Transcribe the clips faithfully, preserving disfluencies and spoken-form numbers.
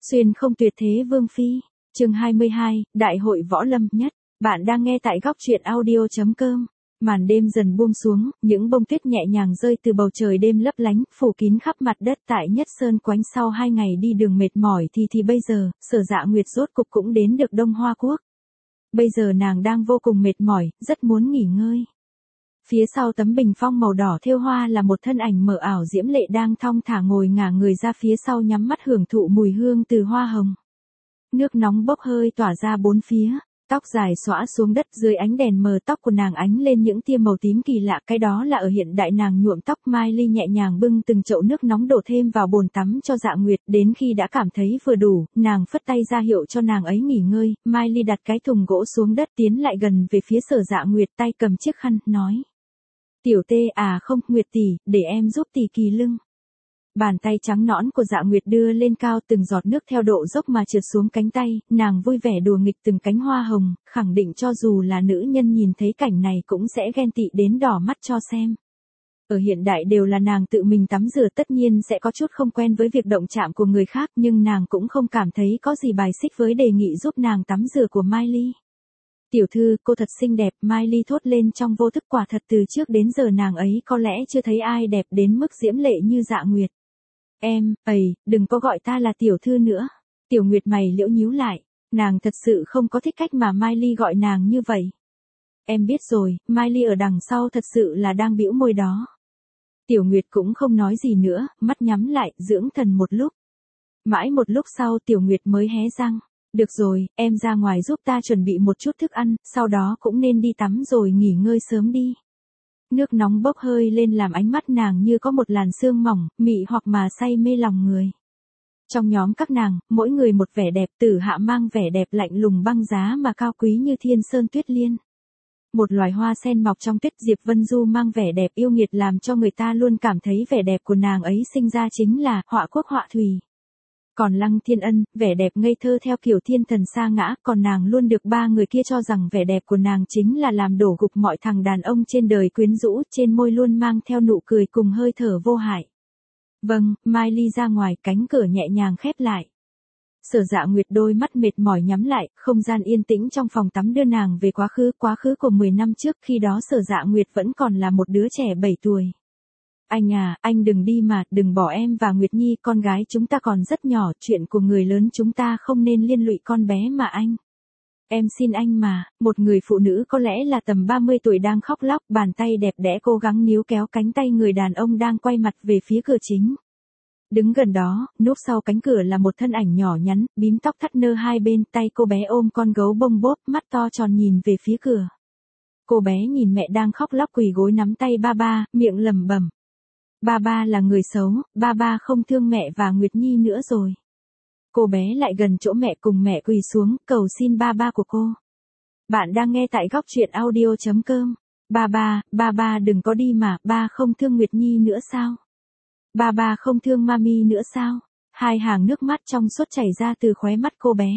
Xuyên không tuyệt thế vương phi. Chương hai mươi hai, Đại hội võ lâm nhất. Bạn đang nghe tại góc truyện audio chấm com. Màn đêm dần buông xuống, những bông tuyết nhẹ nhàng rơi từ bầu trời đêm lấp lánh, phủ kín khắp mặt đất tại Nhất Sơn Quánh. Sau hai ngày đi đường mệt mỏi thì thì bây giờ, Sở Dạ Nguyệt rốt cục cũng đến được Đông Hoa Quốc. Bây giờ nàng đang vô cùng mệt mỏi, rất muốn nghỉ ngơi. Phía sau tấm bình phong màu đỏ thêu hoa là một thân ảnh mờ ảo diễm lệ đang thong thả ngồi ngả người ra phía sau, nhắm mắt hưởng thụ mùi hương từ hoa hồng. Nước nóng bốc hơi tỏa ra bốn phía, tóc dài xõa xuống đất, dưới ánh đèn mờ tóc của nàng ánh lên những tia màu tím kỳ lạ, cái đó là ở hiện đại nàng nhuộm tóc. Mai Ly nhẹ nhàng bưng từng chậu nước nóng đổ thêm vào bồn tắm cho Dạ Nguyệt, đến khi đã cảm thấy vừa đủ, nàng phất tay ra hiệu cho nàng ấy nghỉ ngơi. Mai Ly đặt cái thùng gỗ xuống đất, tiến lại gần về phía Sở Dạ Nguyệt, tay cầm chiếc khăn, nói: "Tiểu Tê à không, Nguyệt tỷ, để em giúp tỷ kỳ lưng." Bàn tay trắng nõn của Dạ Nguyệt đưa lên cao, từng giọt nước theo độ dốc mà trượt xuống cánh tay, nàng vui vẻ đùa nghịch từng cánh hoa hồng, khẳng định cho dù là nữ nhân nhìn thấy cảnh này cũng sẽ ghen tị đến đỏ mắt cho xem. Ở hiện đại đều là nàng tự mình tắm rửa, tất nhiên sẽ có chút không quen với việc động chạm của người khác, nhưng nàng cũng không cảm thấy có gì bài xích với đề nghị giúp nàng tắm rửa của Mai Ly. "Tiểu thư, cô thật xinh đẹp." Mai Ly thốt lên trong vô thức, quả thật từ trước đến giờ nàng ấy có lẽ chưa thấy ai đẹp đến mức diễm lệ như Dạ Nguyệt. "Em, ầy, đừng có gọi ta là tiểu thư nữa." Tiểu Nguyệt mày liễu nhíu lại, nàng thật sự không có thích cách mà Mai Ly gọi nàng như vậy. "Em biết rồi." Mai Ly ở đằng sau thật sự là đang bĩu môi đó. Tiểu Nguyệt cũng không nói gì nữa, mắt nhắm lại, dưỡng thần một lúc. Mãi một lúc sau Tiểu Nguyệt mới hé răng: "Được rồi, em ra ngoài giúp ta chuẩn bị một chút thức ăn, sau đó cũng nên đi tắm rồi nghỉ ngơi sớm đi." Nước nóng bốc hơi lên làm ánh mắt nàng như có một làn sương mỏng, mị hoặc mà say mê lòng người. Trong nhóm các nàng, mỗi người một vẻ đẹp, Tử Hạ mang vẻ đẹp lạnh lùng băng giá mà cao quý như thiên sơn tuyết liên. Một loài hoa sen mọc trong tuyết. Diệp Vân Du mang vẻ đẹp yêu nghiệt làm cho người ta luôn cảm thấy vẻ đẹp của nàng ấy sinh ra chính là họa quốc họa thủy. Còn Lăng Thiên Ân, vẻ đẹp ngây thơ theo kiểu thiên thần sa ngã, còn nàng luôn được ba người kia cho rằng vẻ đẹp của nàng chính là làm đổ gục mọi thằng đàn ông trên đời, quyến rũ, trên môi luôn mang theo nụ cười cùng hơi thở vô hại. "Vâng." Mai Ly ra ngoài, cánh cửa nhẹ nhàng khép lại. Sở Dạ Nguyệt đôi mắt mệt mỏi nhắm lại, không gian yên tĩnh trong phòng tắm đưa nàng về quá khứ, quá khứ của mười năm trước, khi đó Sở Dạ Nguyệt vẫn còn là một đứa trẻ bảy tuổi. "Anh à, anh đừng đi mà, đừng bỏ em và Nguyệt Nhi, con gái chúng ta còn rất nhỏ, chuyện của người lớn chúng ta không nên liên lụy con bé mà anh. Em xin anh mà." Một người phụ nữ có lẽ là tầm ba mươi tuổi đang khóc lóc, bàn tay đẹp đẽ cố gắng níu kéo cánh tay người đàn ông đang quay mặt về phía cửa chính. Đứng gần đó, núp sau cánh cửa là một thân ảnh nhỏ nhắn, bím tóc thắt nơ hai bên, tay cô bé ôm con gấu bông bốp, mắt to tròn nhìn về phía cửa. Cô bé nhìn mẹ đang khóc lóc quỳ gối nắm tay ba ba, miệng lẩm bẩm: "Ba ba là người xấu, ba ba không thương mẹ và Nguyệt Nhi nữa rồi." Cô bé lại gần chỗ mẹ, cùng mẹ quỳ xuống, cầu xin ba ba của cô. Bạn đang nghe tại góc truyện audio chấm com. "Ba ba, ba ba đừng có đi mà, ba không thương Nguyệt Nhi nữa sao? Ba ba không thương Mami nữa sao?" Hai hàng nước mắt trong suốt chảy ra từ khóe mắt cô bé.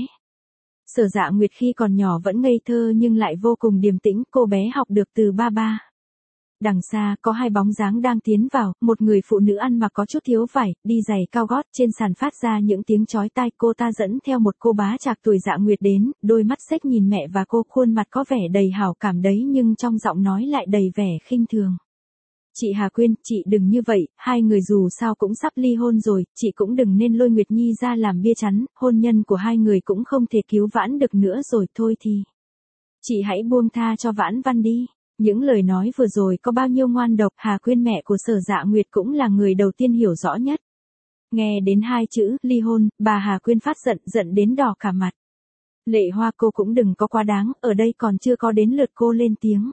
Sở Dạ Nguyệt khi còn nhỏ vẫn ngây thơ nhưng lại vô cùng điềm tĩnh, cô bé học được từ ba ba. Đằng xa, có hai bóng dáng đang tiến vào, một người phụ nữ ăn mặc có chút thiếu vải, đi giày cao gót, trên sàn phát ra những tiếng chói tai, cô ta dẫn theo một cô bá trạc tuổi Dạ Nguyệt đến, đôi mắt xếch nhìn mẹ và cô, khuôn mặt có vẻ đầy hảo cảm đấy nhưng trong giọng nói lại đầy vẻ khinh thường. "Chị Hà Quyên, chị đừng như vậy, hai người dù sao cũng sắp ly hôn rồi, chị cũng đừng nên lôi Nguyệt Nhi ra làm bia chắn, hôn nhân của hai người cũng không thể cứu vãn được nữa rồi, thôi thì chị hãy buông tha cho Vãn Văn đi." Những lời nói vừa rồi có bao nhiêu ngoan độc, Hà Quyên mẹ của Sở Dạ Nguyệt cũng là người đầu tiên hiểu rõ nhất. Nghe đến hai chữ ly hôn, bà Hà Quyên phát giận, giận đến đỏ cả mặt. "Lệ Hoa, cô cũng đừng có quá đáng, ở đây còn chưa có đến lượt cô lên tiếng."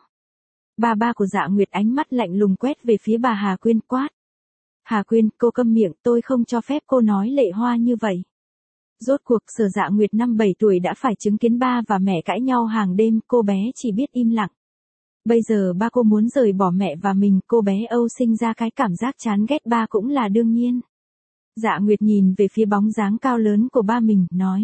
Bà ba của Dạ Nguyệt ánh mắt lạnh lùng quét về phía bà Hà Quyên, quát: "Hà Quyên, cô câm miệng, tôi không cho phép cô nói Lệ Hoa như vậy." Rốt cuộc Sở Dạ Nguyệt năm bảy tuổi đã phải chứng kiến ba và mẹ cãi nhau hàng đêm, cô bé chỉ biết im lặng. Bây giờ ba cô muốn rời bỏ mẹ và mình, cô bé Âu sinh ra cái cảm giác chán ghét ba cũng là đương nhiên. Dạ Nguyệt nhìn về phía bóng dáng cao lớn của ba mình, nói: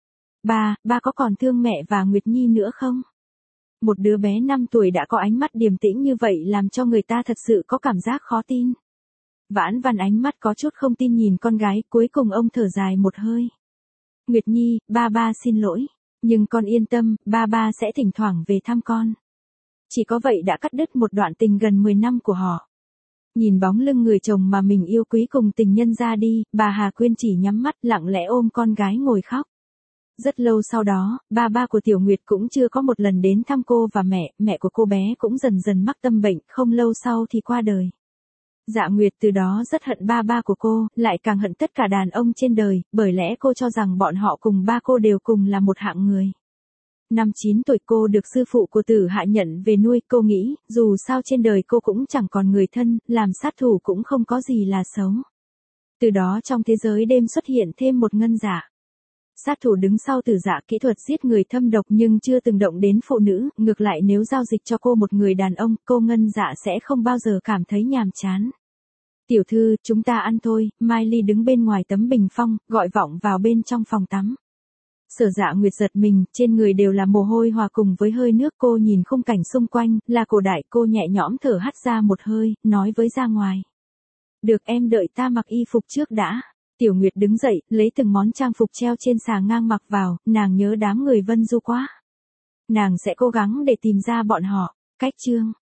"Ba, ba có còn thương mẹ và Nguyệt Nhi nữa không?" Một đứa bé năm tuổi đã có ánh mắt điềm tĩnh như vậy làm cho người ta thật sự có cảm giác khó tin. Vãn Văn ánh mắt có chút không tin nhìn con gái, cuối cùng ông thở dài một hơi. Nguyệt Nhi, ba ba xin lỗi. Nhưng con yên tâm, ba ba sẽ thỉnh thoảng về thăm con. Chỉ có vậy đã cắt đứt một đoạn tình gần mười năm của họ. Nhìn bóng lưng người chồng mà mình yêu quý cùng tình nhân ra đi, bà Hà Quyên chỉ nhắm mắt lặng lẽ ôm con gái ngồi khóc. Rất lâu sau đó, ba ba của Tiểu Nguyệt cũng chưa có một lần đến thăm cô và mẹ, mẹ của cô bé cũng dần dần mắc tâm bệnh, không lâu sau thì qua đời. Dạ Nguyệt từ đó rất hận ba ba của cô, lại càng hận tất cả đàn ông trên đời, bởi lẽ cô cho rằng bọn họ cùng ba cô đều cùng là một hạng người. Năm chín tuổi cô được sư phụ của Tử Hạ nhận về nuôi, cô nghĩ, dù sao trên đời cô cũng chẳng còn người thân, làm sát thủ cũng không có gì là xấu. Từ đó trong thế giới đêm xuất hiện thêm một Ngân Dạ. Sát thủ đứng sau Tử Dạ, kỹ thuật giết người thâm độc nhưng chưa từng động đến phụ nữ, ngược lại nếu giao dịch cho cô một người đàn ông, cô Ngân Dạ sẽ không bao giờ cảm thấy nhàm chán. Tiểu thư, chúng ta ăn thôi, Mai Ly đứng bên ngoài tấm bình phong, gọi vọng vào bên trong phòng tắm. Sở Dạ Nguyệt giật mình, trên người đều là mồ hôi hòa cùng với hơi nước, cô nhìn khung cảnh xung quanh, là cổ đại, cô nhẹ nhõm thở hắt ra một hơi, nói với ra ngoài. Được, em đợi ta mặc y phục trước đã. Tiểu Nguyệt đứng dậy, lấy từng món trang phục treo trên xà ngang mặc vào, nàng nhớ đám người Vân Du quá. Nàng sẽ cố gắng để tìm ra bọn họ. Cách chương